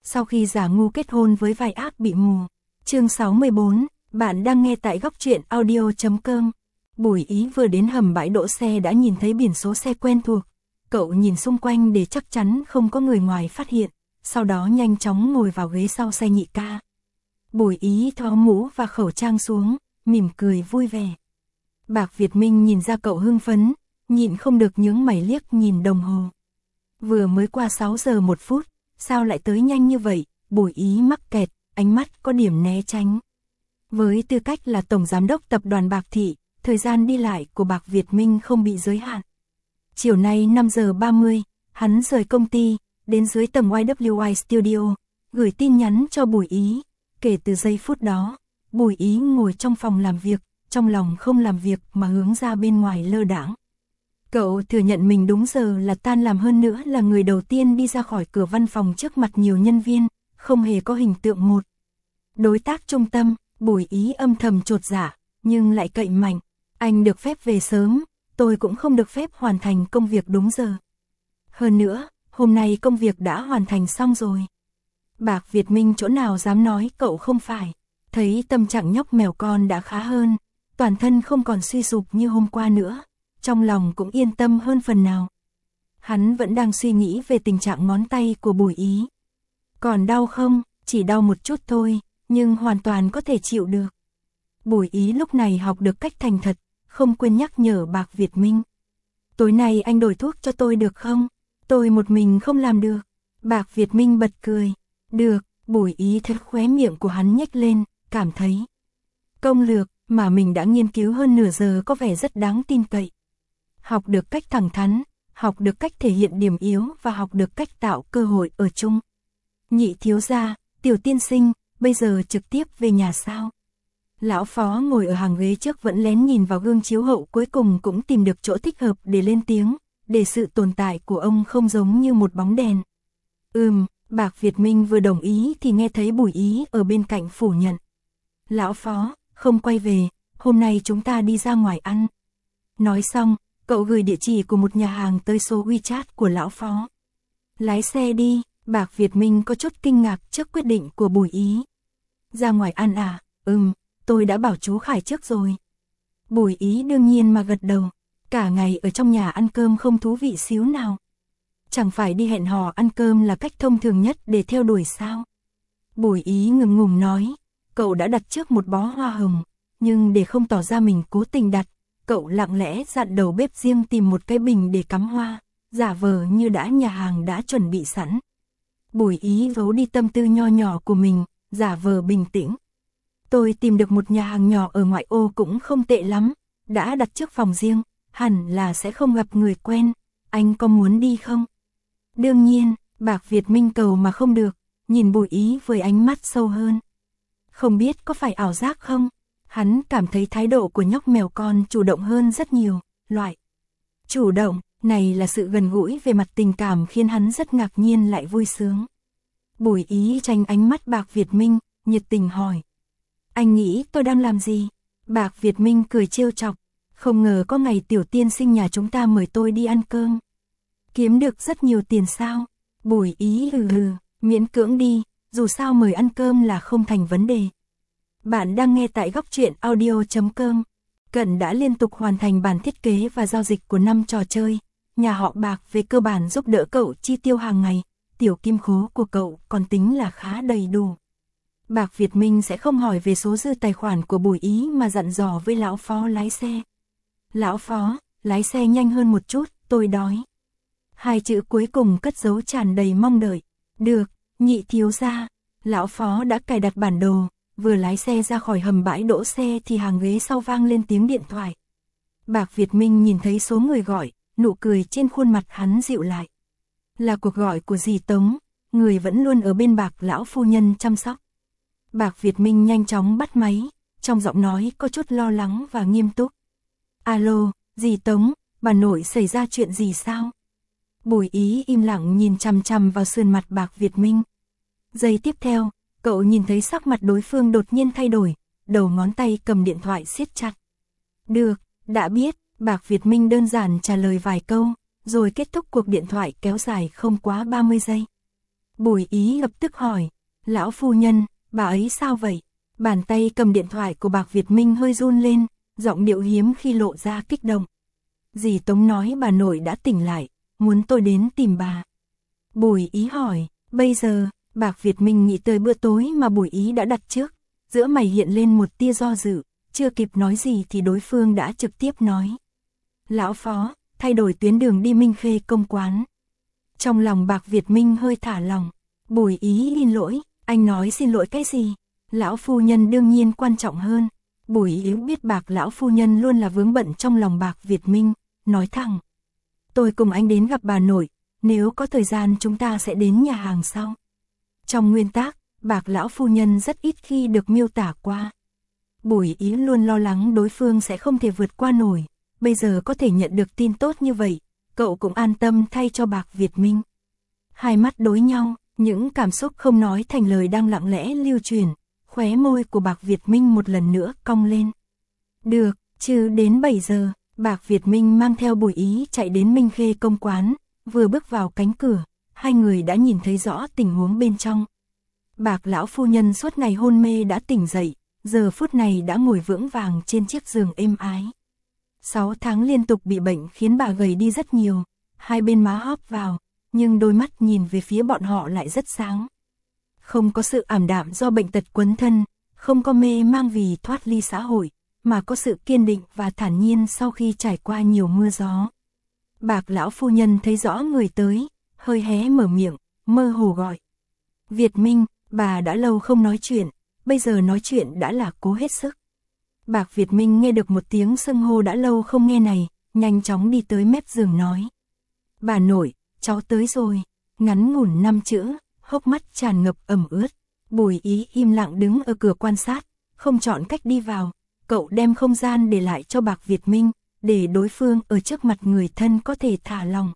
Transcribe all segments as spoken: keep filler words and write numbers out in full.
sau khi giả ngu kết hôn với vai ác bị mù. Chương sáu mươi bốn, bạn đang nghe tại góc truyện audio chấm com. Bùi Ý vừa đến hầm bãi đỗ xe đã nhìn thấy biển số xe quen thuộc. Cậu nhìn xung quanh để chắc chắn không có người ngoài phát hiện, sau đó nhanh chóng ngồi vào ghế sau xe nhị ca. Bùi Ý tháo mũ và khẩu trang xuống, mỉm cười vui vẻ. Bạc Việt Minh nhìn ra cậu hưng phấn, nhịn không được nhướng mày liếc nhìn đồng hồ. Vừa mới qua sáu giờ một phút, sao lại tới nhanh như vậy? Bùi Ý mắc kẹt, ánh mắt có điểm né tránh. Với tư cách là tổng giám đốc tập đoàn Bạc Thị, thời gian đi lại của Bạc Việt Minh không bị giới hạn. Chiều nay năm giờ ba mươi, hắn rời công ty, đến dưới tầng Y W I Studio, gửi tin nhắn cho Bùi Ý. Kể từ giây phút đó, Bùi Ý ngồi trong phòng làm việc, trong lòng không làm việc mà hướng ra bên ngoài lơ đãng. Cậu thừa nhận mình đúng giờ là tan làm, hơn nữa là người đầu tiên đi ra khỏi cửa văn phòng trước mặt nhiều nhân viên, không hề có hình tượng một đối tác trung tâm. Bùi Ý âm thầm chột dạ, nhưng lại cậy mạnh. Anh được phép về sớm, tôi cũng không được phép hoàn thành công việc đúng giờ. Hơn nữa, hôm nay công việc đã hoàn thành xong rồi. Bạc Việt Minh chỗ nào dám nói cậu không phải. Thấy tâm trạng nhóc mèo con đã khá hơn, toàn thân không còn suy sụp như hôm qua nữa, trong lòng cũng yên tâm hơn phần nào. Hắn vẫn đang suy nghĩ về tình trạng ngón tay của Bùi Ý. Còn đau không? Chỉ đau một chút thôi, nhưng hoàn toàn có thể chịu được. Bùi Ý lúc này học được cách thành thật, không quên nhắc nhở Bạc Việt Minh. Tối nay anh đổi thuốc cho tôi được không? Tôi một mình không làm được. Bạc Việt Minh bật cười. Được. Bùi Ý thấy khóe miệng của hắn nhếch lên, cảm thấy công lược mà mình đã nghiên cứu hơn nửa giờ có vẻ rất đáng tin cậy. Học được cách thẳng thắn, học được cách thể hiện điểm yếu và học được cách tạo cơ hội ở chung. Nhị thiếu gia, Tiểu tiên sinh, bây giờ trực tiếp về nhà sao? Lão Phó ngồi ở hàng ghế trước vẫn lén nhìn vào gương chiếu hậu, cuối cùng cũng tìm được chỗ thích hợp để lên tiếng, để sự tồn tại của ông không giống như một bóng đèn. Ừm, Bạc Việt Minh vừa đồng ý thì nghe thấy Bùi Ý ở bên cạnh phủ nhận. Lão Phó, không quay về, hôm nay chúng ta đi ra ngoài ăn. Nói xong, cậu gửi địa chỉ của một nhà hàng tới số WeChat của Lão Phó. Lái xe đi. Bạc Việt Minh có chút kinh ngạc trước quyết định của Bùi Ý. Ra ngoài ăn à? Ừm, tôi đã bảo chú Khải trước rồi. Bùi Ý đương nhiên mà gật đầu. Cả ngày ở trong nhà ăn cơm không thú vị xíu nào. Chẳng phải đi hẹn hò ăn cơm là cách thông thường nhất để theo đuổi sao? Bùi Ý ngừng ngùng nói. Cậu đã đặt trước một bó hoa hồng, nhưng để không tỏ ra mình cố tình đặt, cậu lặng lẽ dặn đầu bếp riêng tìm một cái bình để cắm hoa, giả vờ như đã nhà hàng đã chuẩn bị sẵn. Bùi Ý giấu đi tâm tư nho nhỏ của mình, giả vờ bình tĩnh. Tôi tìm được một nhà hàng nhỏ ở ngoại ô cũng không tệ lắm, đã đặt trước phòng riêng, hẳn là sẽ không gặp người quen, anh có muốn đi không? Đương nhiên, Bạc Việt Minh cầu mà không được, nhìn Bùi Ý với ánh mắt sâu hơn. Không biết có phải ảo giác không? Hắn cảm thấy thái độ của nhóc mèo con chủ động hơn rất nhiều, loại chủ động này là sự gần gũi về mặt tình cảm khiến hắn rất ngạc nhiên lại vui sướng. Bùi Ý tránh ánh mắt Bạc Việt Minh, nhiệt tình hỏi. Anh nghĩ tôi đang làm gì? Bạc Việt Minh cười trêu chọc. Không ngờ có ngày Tiểu tiên sinh nhà chúng ta mời tôi đi ăn cơm. Kiếm được rất nhiều tiền sao? Bùi Ý hừ hừ, miễn cưỡng đi, dù sao mời ăn cơm là không thành vấn đề. Bạn đang nghe tại góc truyện audio chấm com. Cận đã liên tục hoàn thành bản thiết kế và giao dịch của năm trò chơi. Nhà họ Bạc về cơ bản giúp đỡ cậu chi tiêu hàng ngày. Tiểu kim khố của cậu còn tính là khá đầy đủ. Bạc Việt Minh sẽ không hỏi về số dư tài khoản của Bùi Ý mà dặn dò với Lão Phó lái xe. Lão Phó, lái xe nhanh hơn một chút, tôi đói. Hai chữ cuối cùng cất giấu tràn đầy mong đợi. Được, nhị thiếu gia. Lão Phó đã cài đặt bản đồ, vừa lái xe ra khỏi hầm bãi đỗ xe thì hàng ghế sau vang lên tiếng điện thoại. Bạc Việt Minh nhìn thấy số người gọi, nụ cười trên khuôn mặt hắn dịu lại. Là cuộc gọi của dì Tống, người vẫn luôn ở bên Bạc lão phu nhân chăm sóc. Bạc Việt Minh nhanh chóng bắt máy, trong giọng nói có chút lo lắng và nghiêm túc. Alo, dì Tống, bà nội xảy ra chuyện gì sao? Bùi Ý im lặng nhìn chằm chằm vào sườn mặt Bạc Việt Minh. Giây tiếp theo, cậu nhìn thấy sắc mặt đối phương đột nhiên thay đổi, đầu ngón tay cầm điện thoại siết chặt. Được, đã biết, Bạc Việt Minh đơn giản trả lời vài câu, rồi kết thúc cuộc điện thoại kéo dài không quá ba mươi giây. Bùi Ý lập tức hỏi, lão phu nhân, bà ấy sao vậy? Bàn tay cầm điện thoại của Bạc Việt Minh hơi run lên, giọng điệu hiếm khi lộ ra kích động. Dì Tống nói bà nội đã tỉnh lại, muốn tôi đến tìm bà. Bùi Ý hỏi, bây giờ, Bạc Việt Minh nghĩ tới bữa tối mà Bùi Ý đã đặt trước, giữa mày hiện lên một tia do dự, chưa kịp nói gì thì đối phương đã trực tiếp nói. Lão Phó, thay đổi tuyến đường đi Minh Khê công quán. Trong lòng Bạc Việt Minh hơi thả lòng, Bùi Ý xin lỗi, anh nói xin lỗi cái gì? Lão phu nhân đương nhiên quan trọng hơn. Bùi Ý biết Bạc lão phu nhân luôn là vướng bận trong lòng Bạc Việt Minh, nói thẳng. Tôi cùng anh đến gặp bà nội, nếu có thời gian chúng ta sẽ đến nhà hàng sau. Trong nguyên tắc, Bạc lão phu nhân rất ít khi được miêu tả qua. Bùi Ý luôn lo lắng đối phương sẽ không thể vượt qua nổi, bây giờ có thể nhận được tin tốt như vậy, cậu cũng an tâm thay cho Bạc Việt Minh. Hai mắt đối nhau, những cảm xúc không nói thành lời đang lặng lẽ lưu truyền, khóe môi của Bạc Việt Minh một lần nữa cong lên. Được, chứ đến bảy giờ, Bạc Việt Minh mang theo Bùi Ý chạy đến Minh Khê công quán, vừa bước vào cánh cửa, hai người đã nhìn thấy rõ tình huống bên trong. Bạc lão phu nhân suốt ngày hôn mê đã tỉnh dậy, giờ phút này đã ngồi vững vàng trên chiếc giường êm ái. Sáu tháng liên tục bị bệnh khiến bà gầy đi rất nhiều, hai bên má hóp vào, nhưng đôi mắt nhìn về phía bọn họ lại rất sáng. Không có sự ảm đạm do bệnh tật quấn thân, không có mê mang vì thoát ly xã hội, mà có sự kiên định và thản nhiên sau khi trải qua nhiều mưa gió. Bạc lão phu nhân thấy rõ người tới, hơi hé mở miệng, mơ hồ gọi. Việt Minh, bà đã lâu không nói chuyện, bây giờ nói chuyện đã là cố hết sức. Bạc Việt Minh nghe được một tiếng xưng hô đã lâu không nghe này, nhanh chóng đi tới mép giường nói. Bà nội, cháu tới rồi, ngắn ngủn năm chữ, hốc mắt tràn ngập ẩm ướt. Bùi Ý im lặng đứng ở cửa quan sát, không chọn cách đi vào, cậu đem không gian để lại cho Bạc Việt Minh, để đối phương ở trước mặt người thân có thể thả lòng.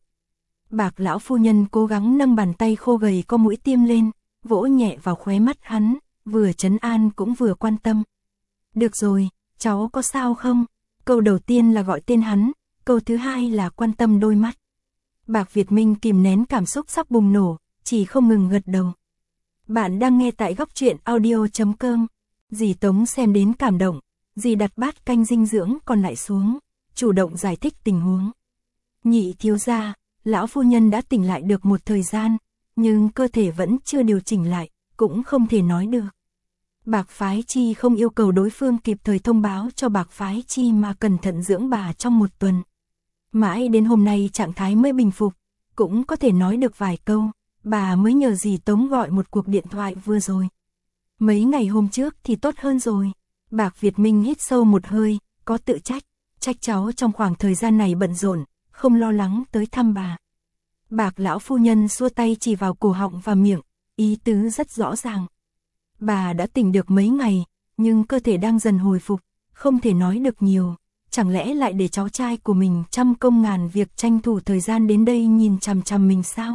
Bạc lão phu nhân cố gắng nâng bàn tay khô gầy có mũi tiêm lên, vỗ nhẹ vào khóe mắt hắn, vừa trấn an cũng vừa quan tâm. Được rồi, cháu có sao không? Câu đầu tiên là gọi tên hắn, câu thứ hai là quan tâm đôi mắt. Bạc Việt Minh kìm nén cảm xúc sắp bùng nổ, chỉ không ngừng gật đầu. Bạn đang nghe tại góc truyện audio chấm com. Dì Tống xem đến cảm động, dì đặt bát canh dinh dưỡng còn lại xuống, chủ động giải thích tình huống. Nhị thiếu gia, lão phu nhân đã tỉnh lại được một thời gian, nhưng cơ thể vẫn chưa điều chỉnh lại, cũng không thể nói được. Bạc Phái Chi không yêu cầu đối phương kịp thời thông báo cho Bạc Phái Chi mà cẩn thận dưỡng bà trong một tuần. Mãi đến hôm nay trạng thái mới bình phục, cũng có thể nói được vài câu, bà mới nhờ dì Tống gọi một cuộc điện thoại vừa rồi. Mấy ngày hôm trước thì tốt hơn rồi. Bạc Việt Minh hít sâu một hơi, có tự trách, trách cháu trong khoảng thời gian này bận rộn, không lo lắng tới thăm bà. Bạc lão phu nhân xua tay chỉ vào cổ họng và miệng, ý tứ rất rõ ràng. Bà đã tỉnh được mấy ngày, nhưng cơ thể đang dần hồi phục, không thể nói được nhiều. Chẳng lẽ lại để cháu trai của mình trăm công ngàn việc tranh thủ thời gian đến đây nhìn chằm chằm mình sao?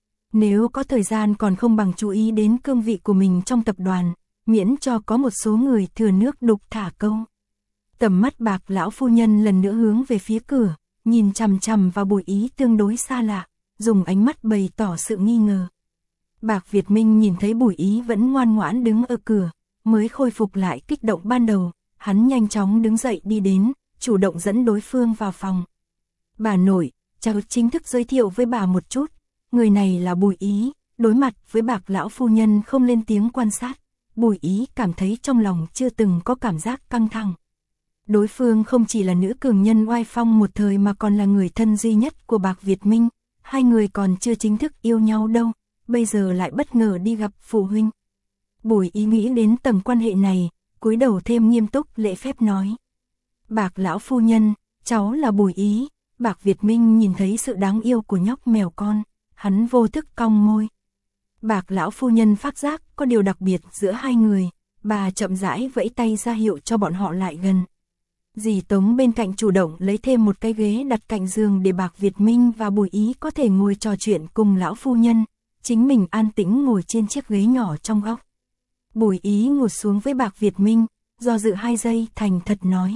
Nếu có thời gian còn không bằng chú ý đến cương vị của mình trong tập đoàn, miễn cho có một số người thừa nước đục thả câu. Tầm mắt Bạc lão phu nhân lần nữa hướng về phía cửa, nhìn chằm chằm vào Bùi Ý tương đối xa lạ, dùng ánh mắt bày tỏ sự nghi ngờ. Bạc Việt Minh nhìn thấy Bùi Ý vẫn ngoan ngoãn đứng ở cửa, mới khôi phục lại kích động ban đầu, hắn nhanh chóng đứng dậy đi đến, chủ động dẫn đối phương vào phòng. Bà nội, cháu chính thức giới thiệu với bà một chút, người này là Bùi Ý. Đối mặt với Bạc lão phu nhân không lên tiếng quan sát, Bùi Ý cảm thấy trong lòng chưa từng có cảm giác căng thẳng. Đối phương không chỉ là nữ cường nhân oai phong một thời mà còn là người thân duy nhất của Bạc Việt Minh, hai người còn chưa chính thức yêu nhau đâu, bây giờ lại bất ngờ đi gặp phụ huynh. Bùi Ý nghĩ đến tầng quan hệ này, cúi đầu thêm nghiêm túc lễ phép nói. Bạc lão phu nhân, cháu là Bùi Ý. Bạc Việt Minh nhìn thấy sự đáng yêu của nhóc mèo con, hắn vô thức cong môi. Bạc lão phu nhân phát giác có điều đặc biệt giữa hai người, bà chậm rãi vẫy tay ra hiệu cho bọn họ lại gần. Dì Tống bên cạnh chủ động lấy thêm một cái ghế đặt cạnh giường để Bạc Việt Minh và Bùi Ý có thể ngồi trò chuyện cùng lão phu nhân, chính mình an tĩnh ngồi trên chiếc ghế nhỏ trong góc. Bùi Ý ngồi xuống với Bạc Việt Minh, do dự hai giây thành thật nói.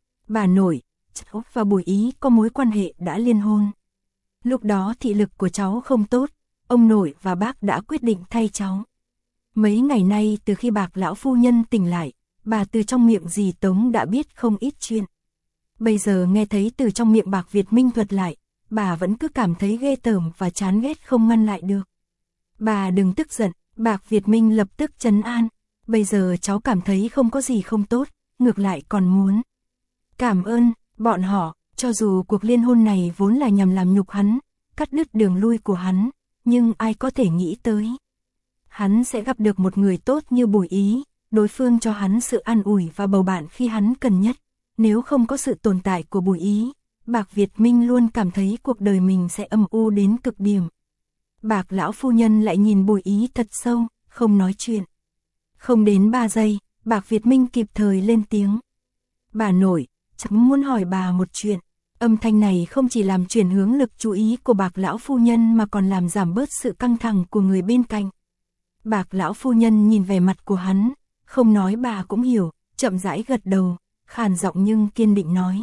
Bà nội, cháu và Bùi Ý có mối quan hệ đã liên hôn. Lúc đó thị lực của cháu không tốt, ông nội và bác đã quyết định thay cháu. Mấy ngày nay từ khi Bạc lão phu nhân tỉnh lại, bà từ trong miệng dì Tống đã biết không ít chuyện. Bây giờ nghe thấy từ trong miệng Bạc Việt Minh thuật lại, bà vẫn cứ cảm thấy ghê tởm và chán ghét không ngăn lại được. Bà đừng tức giận, Bạc Việt Minh lập tức trấn an. Bây giờ cháu cảm thấy không có gì không tốt, ngược lại còn muốn cảm ơn bọn họ, cho dù cuộc liên hôn này vốn là nhằm làm nhục hắn, cắt đứt đường lui của hắn, nhưng ai có thể nghĩ tới. Hắn sẽ gặp được một người tốt như Bùi Ý, đối phương cho hắn sự an ủi và bầu bạn khi hắn cần nhất. Nếu không có sự tồn tại của Bùi Ý, Bạc Việt Minh luôn cảm thấy cuộc đời mình sẽ âm u đến cực điểm. Bạc lão phu nhân lại nhìn Bùi Ý thật sâu, không nói chuyện. Không đến ba giây, Bạc Việt Minh kịp thời lên tiếng. Bà nội, cháu muốn hỏi bà một chuyện. Âm thanh này không chỉ làm chuyển hướng lực chú ý của Bạc lão phu nhân mà còn làm giảm bớt sự căng thẳng của người bên cạnh. Bạc lão phu nhân nhìn vẻ mặt của hắn, không nói bà cũng hiểu, chậm rãi gật đầu, khàn giọng nhưng kiên định nói.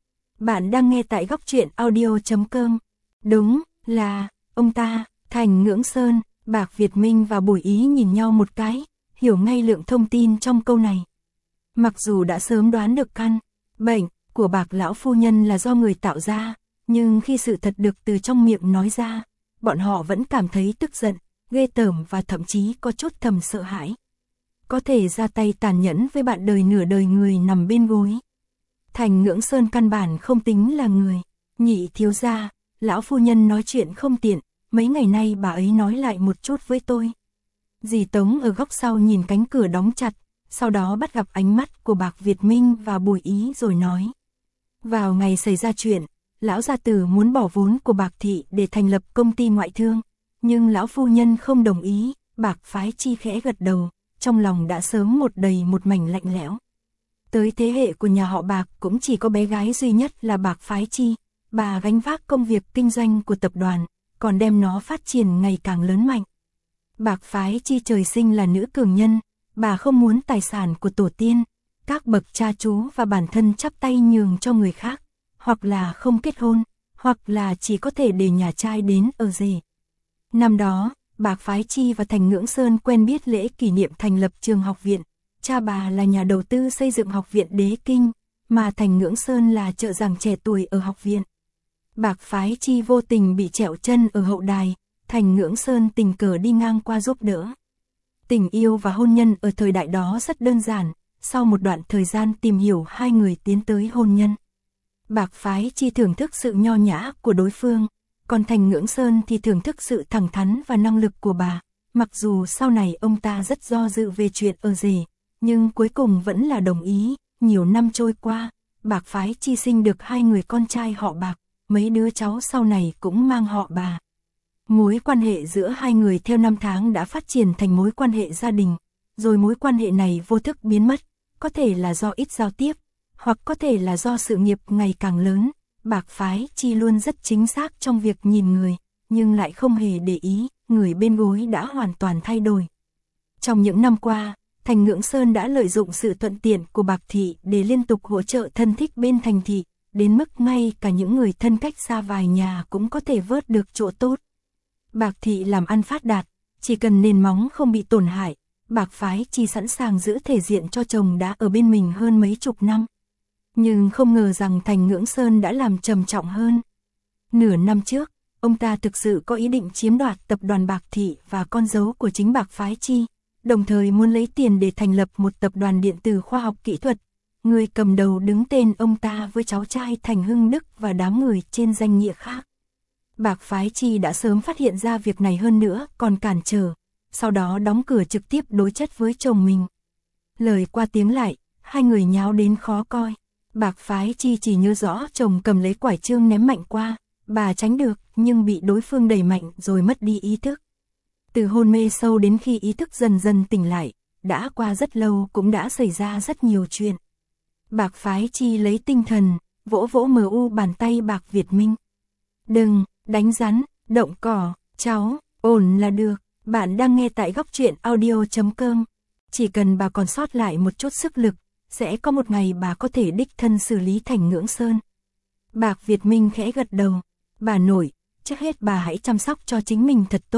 Bạn đang nghe tại góc truyện audio chấm com. Đúng, là, ông ta, Thành Ngưỡng Sơn. Bạc Việt Minh và Bùi Ý nhìn nhau một cái, hiểu ngay lượng thông tin trong câu này. Mặc dù đã sớm đoán được căn bệnh của Bạc lão phu nhân là do người tạo ra, nhưng khi sự thật được từ trong miệng nói ra, bọn họ vẫn cảm thấy tức giận, ghê tởm và thậm chí có chút thầm sợ hãi. Có thể ra tay tàn nhẫn với bạn đời nửa đời người nằm bên gối. Thành Ngưỡng Sơn căn bản không tính là người. Nhị thiếu gia, lão phu nhân nói chuyện không tiện, mấy ngày nay bà ấy nói lại một chút với tôi. Dì Tống ở góc sau nhìn cánh cửa đóng chặt, sau đó bắt gặp ánh mắt của Bạc Việt Minh và Bùi Ý rồi nói. Vào ngày xảy ra chuyện, lão gia tử muốn bỏ vốn của Bạc thị để thành lập công ty ngoại thương, nhưng lão phu nhân không đồng ý. Bạc Phái Chi khẽ gật đầu, trong lòng đã sớm một đầy một mảnh lạnh lẽo. Tới thế hệ của nhà họ Bạc cũng chỉ có bé gái duy nhất là Bạc Phái Chi, bà gánh vác công việc kinh doanh của tập đoàn, còn đem nó phát triển ngày càng lớn mạnh. Bạc Phái Chi trời sinh là nữ cường nhân, bà không muốn tài sản của tổ tiên, các bậc cha chú và bản thân chắp tay nhường cho người khác, hoặc là không kết hôn, hoặc là chỉ có thể để nhà trai đến ở rể. Năm đó, Bạc Phái Chi và Thành Ngưỡng Sơn quen biết lễ kỷ niệm thành lập trường học viện. Cha bà là nhà đầu tư xây dựng học viện Đế Kinh, mà Thành Ngưỡng Sơn là trợ giảng trẻ tuổi ở học viện. Bạc Phái Chi vô tình bị trẹo chân ở hậu đài, Thành Ngưỡng Sơn tình cờ đi ngang qua giúp đỡ. Tình yêu và hôn nhân ở thời đại đó rất đơn giản, sau một đoạn thời gian tìm hiểu hai người tiến tới hôn nhân. Bạc Phái Chi thưởng thức sự nho nhã của đối phương, còn Thành Ngưỡng Sơn thì thưởng thức sự thẳng thắn và năng lực của bà. Mặc dù sau này ông ta rất do dự về chuyện ở rể, nhưng cuối cùng vẫn là đồng ý. Nhiều năm trôi qua, Bạc Phái Chi sinh được hai người con trai họ Bạc, mấy đứa cháu sau này cũng mang họ bà. Mối quan hệ giữa hai người theo năm tháng đã phát triển thành mối quan hệ gia đình, rồi mối quan hệ này vô thức biến mất, có thể là do ít giao tiếp, hoặc có thể là do sự nghiệp ngày càng lớn. Bạc Phái Chi luôn rất chính xác trong việc nhìn người, nhưng lại không hề để ý, người bên gối đã hoàn toàn thay đổi. Trong những năm qua, Thành Ngưỡng Sơn đã lợi dụng sự thuận tiện của Bạc thị để liên tục hỗ trợ thân thích bên thành thị, đến mức ngay cả những người thân cách xa vài nhà cũng có thể vớt được chỗ tốt. Bạc thị làm ăn phát đạt, chỉ cần nền móng không bị tổn hại, Bạc Phái Chi sẵn sàng giữ thể diện cho chồng đã ở bên mình hơn mấy chục năm. Nhưng không ngờ rằng Thành Ngưỡng Sơn đã làm trầm trọng hơn. Nửa năm trước, ông ta thực sự có ý định chiếm đoạt tập đoàn Bạc thị và con dấu của chính Bạc Phái Chi, đồng thời muốn lấy tiền để thành lập một tập đoàn điện tử khoa học kỹ thuật. Người cầm đầu đứng tên ông ta với cháu trai Thành Hưng Đức và đám người trên danh nghĩa khác. Bạc Phái Chi đã sớm phát hiện ra việc này hơn nữa, còn cản trở, sau đó đóng cửa trực tiếp đối chất với chồng mình. Lời qua tiếng lại, hai người nháo đến khó coi. Bạc Phái Chi chỉ nhớ rõ chồng cầm lấy quải chương ném mạnh qua, bà tránh được nhưng bị đối phương đẩy mạnh rồi mất đi ý thức. Từ hôn mê sâu đến khi ý thức dần dần tỉnh lại, đã qua rất lâu cũng đã xảy ra rất nhiều chuyện. Bạc Phái Chi lấy tinh thần, vỗ vỗ mờ u bàn tay Bạc Việt Minh. Đừng, đánh rắn, động cỏ, cháu, ổn là được. Bạn đang nghe tại góc truyện audio chấm com. Chỉ cần bà còn sót lại một chút sức lực, sẽ có một ngày bà có thể đích thân xử lý Thành Ngưỡng Sơn. Bạc Việt Minh khẽ gật đầu. Bà nội, trước hết bà hãy chăm sóc cho chính mình thật tốt,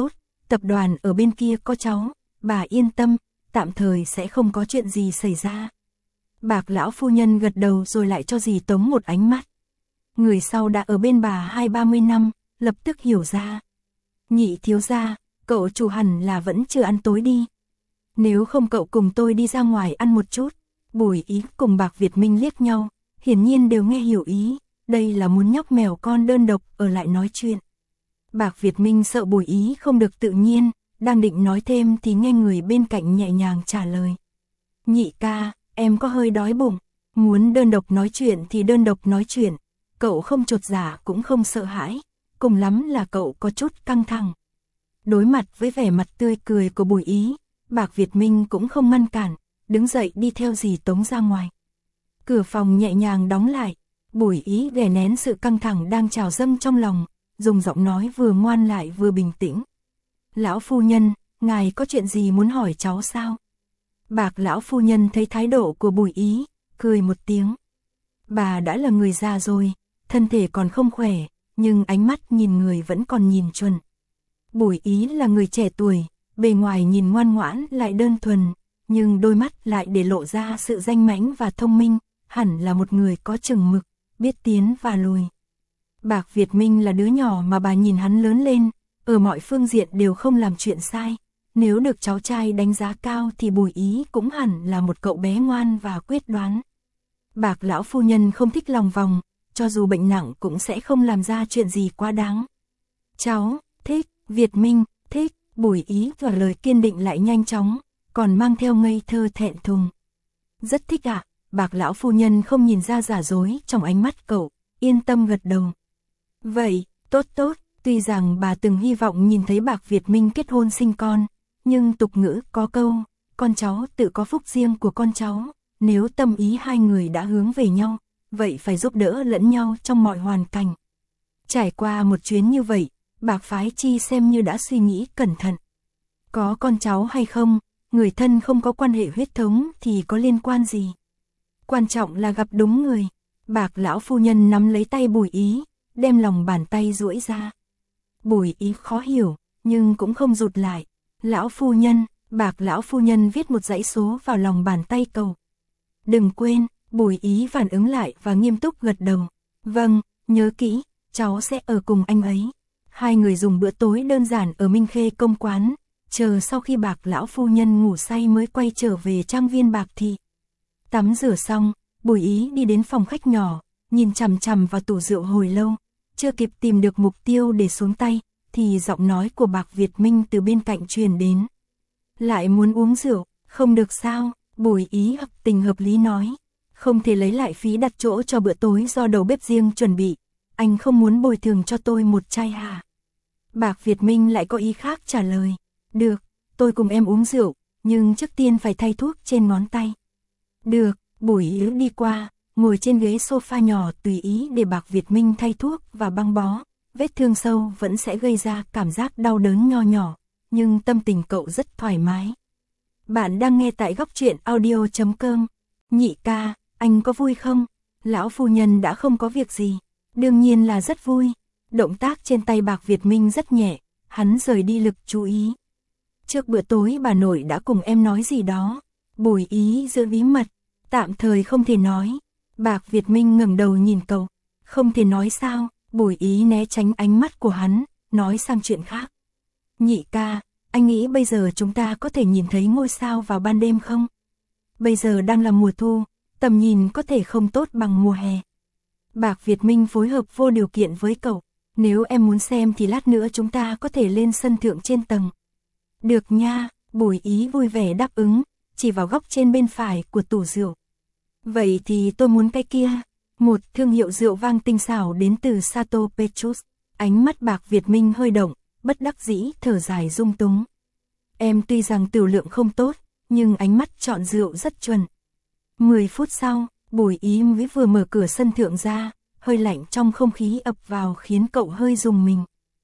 tập đoàn ở bên kia có cháu, bà yên tâm, tạm thời sẽ không có chuyện gì xảy ra. Bạc lão phu nhân gật đầu rồi lại cho dì Tống một ánh mắt. Người sau đã ở bên bà hai ba mươi năm, lập tức hiểu ra. Nhị thiếu gia, cậu chủ hẳn là vẫn chưa ăn tối đi. Nếu không cậu cùng tôi đi ra ngoài ăn một chút. Bùi Ý cùng Bạc Việt Minh liếc nhau, hiển nhiên đều nghe hiểu ý, đây là muốn nhóc mèo con đơn độc ở lại nói chuyện. Bạc Việt Minh sợ Bùi Ý không được tự nhiên, đang định nói thêm thì nghe người bên cạnh nhẹ nhàng trả lời. Nhị ca, em có hơi đói bụng, muốn đơn độc nói chuyện thì đơn độc nói chuyện, cậu không chột dạ cũng không sợ hãi, cùng lắm là cậu có chút căng thẳng. Đối mặt với vẻ mặt tươi cười của Bùi Ý, Bạc Việt Minh cũng không ngăn cản, đứng dậy đi theo dì Tống ra ngoài. Cửa phòng nhẹ nhàng đóng lại, Bùi Ý đè nén sự căng thẳng đang trào dâng trong lòng, dùng giọng nói vừa ngoan lại vừa bình tĩnh. Lão phu nhân, ngài có chuyện gì muốn hỏi cháu sao? Bạc lão phu nhân thấy thái độ của Bùi Ý, cười một tiếng. Bà đã là người già rồi, thân thể còn không khỏe, nhưng ánh mắt nhìn người vẫn còn nhìn chuẩn. Bùi Ý là người trẻ tuổi, bề ngoài nhìn ngoan ngoãn lại đơn thuần, nhưng đôi mắt lại để lộ ra sự danh mãnh và thông minh, hẳn là một người có chừng mực, biết tiến và lùi. Bạc Việt Minh là đứa nhỏ mà bà nhìn hắn lớn lên, ở mọi phương diện đều không làm chuyện sai. Nếu được cháu trai đánh giá cao thì Bùi Ý cũng hẳn là một cậu bé ngoan và quyết đoán. Bạc lão phu nhân không thích lòng vòng, cho dù bệnh nặng cũng sẽ không làm ra chuyện gì quá đáng. Cháu, thích, Việt Minh, thích, Bùi Ý và lời kiên định lại nhanh chóng, còn mang theo ngây thơ thẹn thùng. Rất thích ạ, à, Bạc lão phu nhân không nhìn ra giả dối trong ánh mắt cậu, yên tâm gật đầu. Vậy, tốt tốt, tuy rằng bà từng hy vọng nhìn thấy Bạc Việt Minh kết hôn sinh con, nhưng tục ngữ có câu, con cháu tự có phúc riêng của con cháu, nếu tâm ý hai người đã hướng về nhau, vậy phải giúp đỡ lẫn nhau trong mọi hoàn cảnh. Trải qua một chuyến như vậy, Bạc Phái Chi xem như đã suy nghĩ cẩn thận. Có con cháu hay không, người thân không có quan hệ huyết thống thì có liên quan gì. Quan trọng là gặp đúng người. Bạc lão phu nhân nắm lấy tay Bùi Ý, đem lòng bàn tay duỗi ra. Bùi Ý khó hiểu, nhưng cũng không rụt lại. Lão phu nhân, Bạc lão phu nhân viết một dãy số vào lòng bàn tay cậu. Đừng quên, Bùi Ý phản ứng lại và nghiêm túc gật đầu. Vâng, nhớ kỹ, cháu sẽ ở cùng anh ấy. Hai người dùng bữa tối đơn giản ở Minh Khê công quán, chờ sau khi Bạc lão phu nhân ngủ say mới quay trở về trang viên Bạc Thị. Tắm rửa xong, Bùi Ý đi đến phòng khách nhỏ, nhìn chằm chằm vào tủ rượu hồi lâu, chưa kịp tìm được mục tiêu để xuống tay, thì giọng nói của Bạc Việt Minh từ bên cạnh truyền đến. Lại muốn uống rượu, không được sao? Bùi Ý hợp tình hợp lý nói. Không thể lấy lại phí đặt chỗ cho bữa tối do đầu bếp riêng chuẩn bị. Anh không muốn bồi thường cho tôi một chai hả? Bạc Việt Minh lại có ý khác trả lời. Được, tôi cùng em uống rượu, nhưng trước tiên phải thay thuốc trên ngón tay. Được, Bùi Ý đi qua, ngồi trên ghế sofa nhỏ tùy ý để Bạc Việt Minh thay thuốc và băng bó. Vết thương sâu vẫn sẽ gây ra cảm giác đau đớn nho nhỏ, nhưng tâm tình cậu rất thoải mái. Bạn đang nghe tại góc truyện audio chấm com. Nhị ca, anh có vui không? Lão phu nhân đã không có việc gì. Đương nhiên là rất vui. Động tác trên tay Bạc Việt Minh rất nhẹ, hắn rời đi lực chú ý. Trước bữa tối bà nội đã cùng em nói gì đó. Bùi Ý giữ bí mật, tạm thời không thể nói. Bạc Việt Minh ngẩng đầu nhìn cậu. Không thể nói sao? Bùi Ý né tránh ánh mắt của hắn, nói sang chuyện khác. Nhị ca, anh nghĩ bây giờ chúng ta có thể nhìn thấy ngôi sao vào ban đêm không? Bây giờ đang là mùa thu, tầm nhìn có thể không tốt bằng mùa hè. Bạc Việt Minh phối hợp vô điều kiện với cậu. Nếu em muốn xem thì lát nữa chúng ta có thể lên sân thượng trên tầng. Được nha, Bùi Ý vui vẻ đáp ứng, chỉ vào góc trên bên phải của tủ rượu. Vậy thì tôi muốn cái kia. Một thương hiệu rượu vang tinh xảo đến từ Sato Petrus. Ánh mắt Bạc Việt Minh hơi động, bất đắc dĩ thở dài rung túng. Em tuy rằng tửu lượng không tốt, nhưng ánh mắt chọn rượu rất chuẩn. Mười phút sau, Bùi Ý mới vừa mở cửa sân thượng ra, hơi lạnh trong không khí ập vào khiến cậu hơi rùng mình.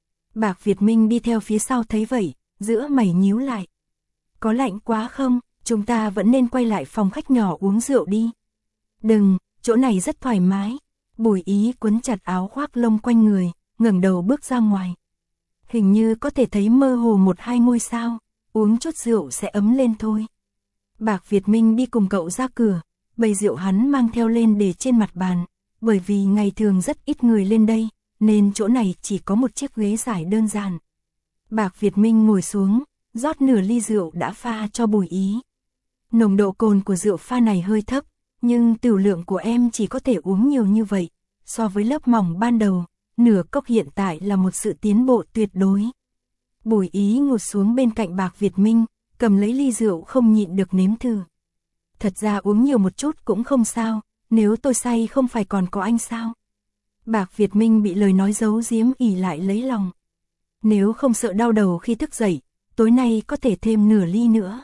Bạc Việt Minh đi theo phía sau thấy vậy, giữa mày nhíu lại. Có lạnh quá không? Chúng ta vẫn nên quay lại phòng khách nhỏ uống rượu đi. Đừng, chỗ này rất thoải mái. Bùi Ý quấn chặt áo khoác lông quanh người, ngẩng đầu bước ra ngoài. Hình như có thể thấy mơ hồ một hai ngôi sao, uống chút rượu sẽ ấm lên thôi. Bạc Việt Minh đi cùng cậu ra cửa, bầy rượu hắn mang theo lên để trên mặt bàn, bởi vì ngày thường rất ít người lên đây, nên chỗ này chỉ có một chiếc ghế giải đơn giản. Bạc Việt Minh ngồi xuống, rót nửa ly rượu đã pha cho Bùi Ý. Nồng độ cồn của rượu pha này hơi thấp, nhưng tiểu lượng của em chỉ có thể uống nhiều như vậy, so với lớp mỏng ban đầu, nửa cốc hiện tại là một sự tiến bộ tuyệt đối. Bùi Ý ngồi xuống bên cạnh Bạc Việt Minh, cầm lấy ly rượu không nhịn được nếm thử. Thật ra uống nhiều một chút cũng không sao, nếu tôi say không phải còn có anh sao? Bạc Việt Minh bị lời nói giấu giếm ỉ lại lấy lòng. Nếu không sợ đau đầu khi thức dậy, tối nay có thể thêm nửa ly nữa.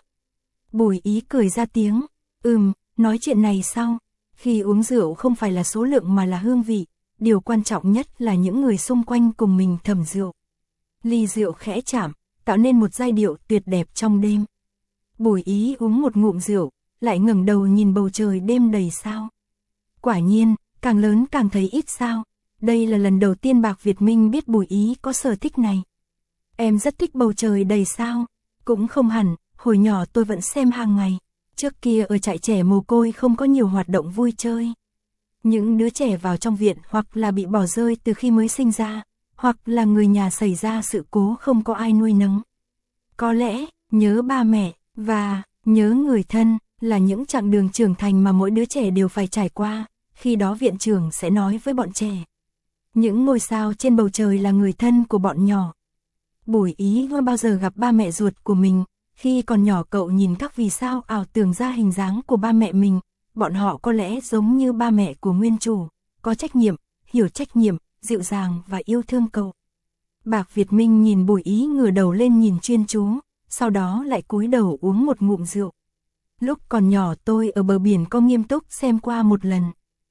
Bùi Ý cười ra tiếng, ừm, nói chuyện này sau. Khi uống rượu không phải là số lượng mà là hương vị, điều quan trọng nhất là những người xung quanh cùng mình thầm rượu. Ly rượu khẽ chạm, tạo nên một giai điệu tuyệt đẹp trong đêm. Bùi Ý uống một ngụm rượu, lại ngẩng đầu nhìn bầu trời đêm đầy sao. Quả nhiên, càng lớn càng thấy ít sao. Đây là lần đầu tiên Bạc Việt Minh biết Bùi Ý có sở thích này. Em rất thích bầu trời đầy sao. Cũng không hẳn, hồi nhỏ tôi vẫn xem hàng ngày. Trước kia ở trại trẻ mồ côi không có nhiều hoạt động vui chơi. Những đứa trẻ vào trong viện hoặc là bị bỏ rơi từ khi mới sinh ra, hoặc là người nhà xảy ra sự cố không có ai nuôi nấng. Có lẽ, nhớ ba mẹ, và nhớ người thân, là những chặng đường trưởng thành mà mỗi đứa trẻ đều phải trải qua, khi đó viện trưởng sẽ nói với bọn trẻ. Những ngôi sao trên bầu trời là người thân của bọn nhỏ. Bùi Ý chưa bao giờ gặp ba mẹ ruột của mình, khi còn nhỏ cậu nhìn các vì sao ảo tưởng ra hình dáng của ba mẹ mình, bọn họ có lẽ giống như ba mẹ của nguyên chủ, có trách nhiệm, hiểu trách nhiệm, dịu dàng và yêu thương cậu. Bạc Việt Minh nhìn Bùi Ý ngửa đầu lên nhìn chuyên chú, sau đó lại cúi đầu uống một ngụm rượu. Lúc còn nhỏ tôi ở bờ biển có nghiêm túc xem qua một lần.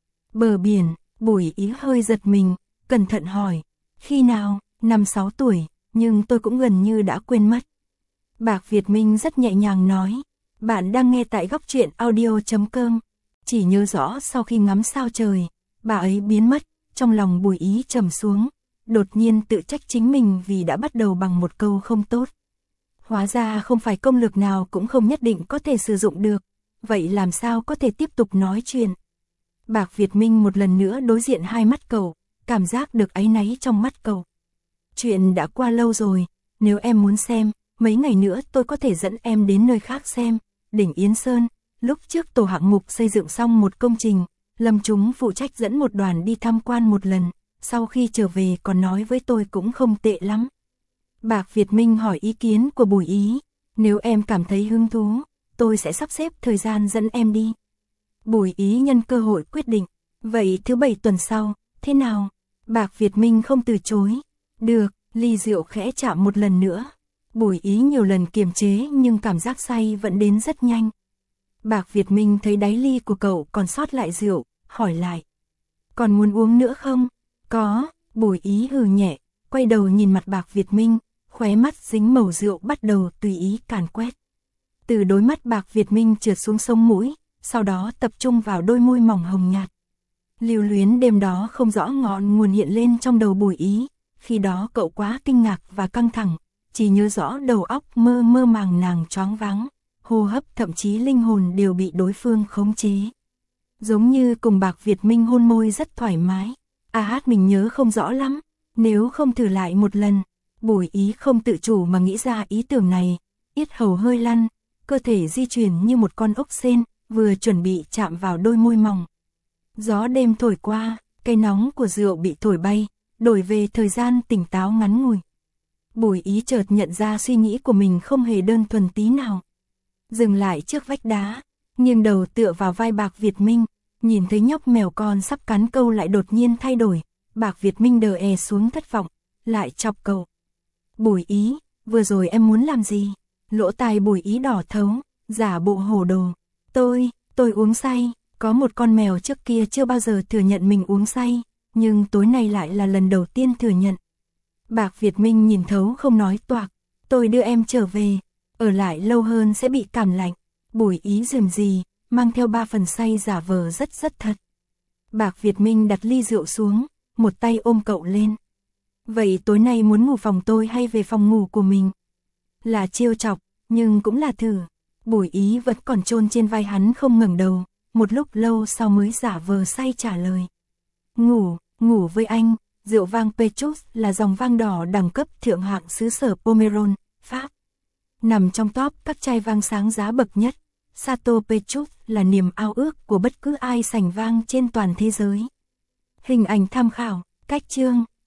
Bờ biển, Bùi Ý hơi giật mình, cẩn thận hỏi, khi nào, năm sáu tuổi, nhưng tôi cũng gần như đã quên mất. Bạc Việt Minh rất nhẹ nhàng nói, bạn đang nghe tại góc truyện audio chấm com, chỉ nhớ rõ sau khi ngắm sao trời, bà ấy biến mất, trong lòng Bùi Ý trầm xuống, đột nhiên tự trách chính mình vì đã bắt đầu bằng một câu không tốt. Hóa ra không phải công lược nào cũng không nhất định có thể sử dụng được, vậy làm sao có thể tiếp tục nói chuyện. Bạc Việt Minh một lần nữa đối diện hai mắt cậu, cảm giác được áy náy trong mắt cậu. Chuyện đã qua lâu rồi, nếu em muốn xem, mấy ngày nữa tôi có thể dẫn em đến nơi khác xem. Đỉnh Yến Sơn, lúc trước tổ hạng mục xây dựng xong một công trình, Lâm Chúng phụ trách dẫn một đoàn đi tham quan một lần, sau khi trở về còn nói với tôi cũng không tệ lắm. Bạc Việt Minh hỏi ý kiến của Bùi Ý, nếu em cảm thấy hứng thú, tôi sẽ sắp xếp thời gian dẫn em đi. Bùi Ý nhân cơ hội quyết định, vậy thứ bảy tuần sau, thế nào? Bạc Việt Minh không từ chối, được, ly rượu khẽ chạm một lần nữa. Bùi Ý nhiều lần kiềm chế nhưng cảm giác say vẫn đến rất nhanh. Bạc Việt Minh thấy đáy ly của cậu còn sót lại rượu, hỏi lại. Còn muốn uống nữa không? Có, Bùi Ý hừ nhẹ, quay đầu nhìn mặt Bạc Việt Minh, khóe mắt dính màu rượu bắt đầu tùy ý càn quét. Từ đôi mắt Bạc Việt Minh trượt xuống sống mũi, sau đó tập trung vào đôi môi mỏng hồng nhạt. Lưu luyến đêm đó không rõ ngọn nguồn hiện lên trong đầu Bùi Ý, khi đó cậu quá kinh ngạc và căng thẳng, chỉ nhớ rõ đầu óc mơ mơ màng nàng choáng váng, hô hấp thậm chí linh hồn đều bị đối phương khống chế. Giống như cùng Bạc Việt Minh hôn môi rất thoải mái, à hát mình nhớ không rõ lắm, nếu không thử lại một lần. Bùi Ý không tự chủ mà nghĩ ra ý tưởng này, yết hầu hơi lăn, cơ thể di chuyển như một con ốc sên, vừa chuẩn bị chạm vào đôi môi mỏng. Gió đêm thổi qua, cây nóng của rượu bị thổi bay, đổi về thời gian tỉnh táo ngắn ngủi. Bùi Ý chợt nhận ra suy nghĩ của mình không hề đơn thuần tí nào. Dừng lại trước vách đá, nghiêng đầu tựa vào vai Bạc Việt Minh, nhìn thấy nhóc mèo con sắp cắn câu lại đột nhiên thay đổi, Bạc Việt Minh đờ è xuống thất vọng, lại chọc câu. Bùi Ý, vừa rồi em muốn làm gì? Lỗ tai Bùi Ý đỏ thấu, giả bộ hồ đồ. Tôi, tôi uống say, có một con mèo trước kia chưa bao giờ thừa nhận mình uống say, nhưng tối nay lại là lần đầu tiên thừa nhận. Bạc Việt Minh nhìn thấu không nói toạc, tôi đưa em trở về, ở lại lâu hơn sẽ bị cảm lạnh. Bùi Ý rườm rì, mang theo ba phần say giả vờ rất rất thật. Bạc Việt Minh đặt ly rượu xuống, một tay ôm cậu lên. Vậy tối nay muốn ngủ phòng tôi hay về phòng ngủ của mình? Là trêu chọc, nhưng cũng là thử. Bùi Ý vẫn còn chôn trên vai hắn không ngẩng đầu, một lúc lâu sau mới giả vờ say trả lời. Ngủ, ngủ với anh. Rượu vang Petrus là dòng vang đỏ đẳng cấp thượng hạng xứ sở Pomerol, Pháp. Nằm trong top các chai vang sáng giá bậc nhất, Chateau Petrus là niềm ao ước của bất cứ ai sành vang trên toàn thế giới. Hình ảnh tham khảo, cách chương.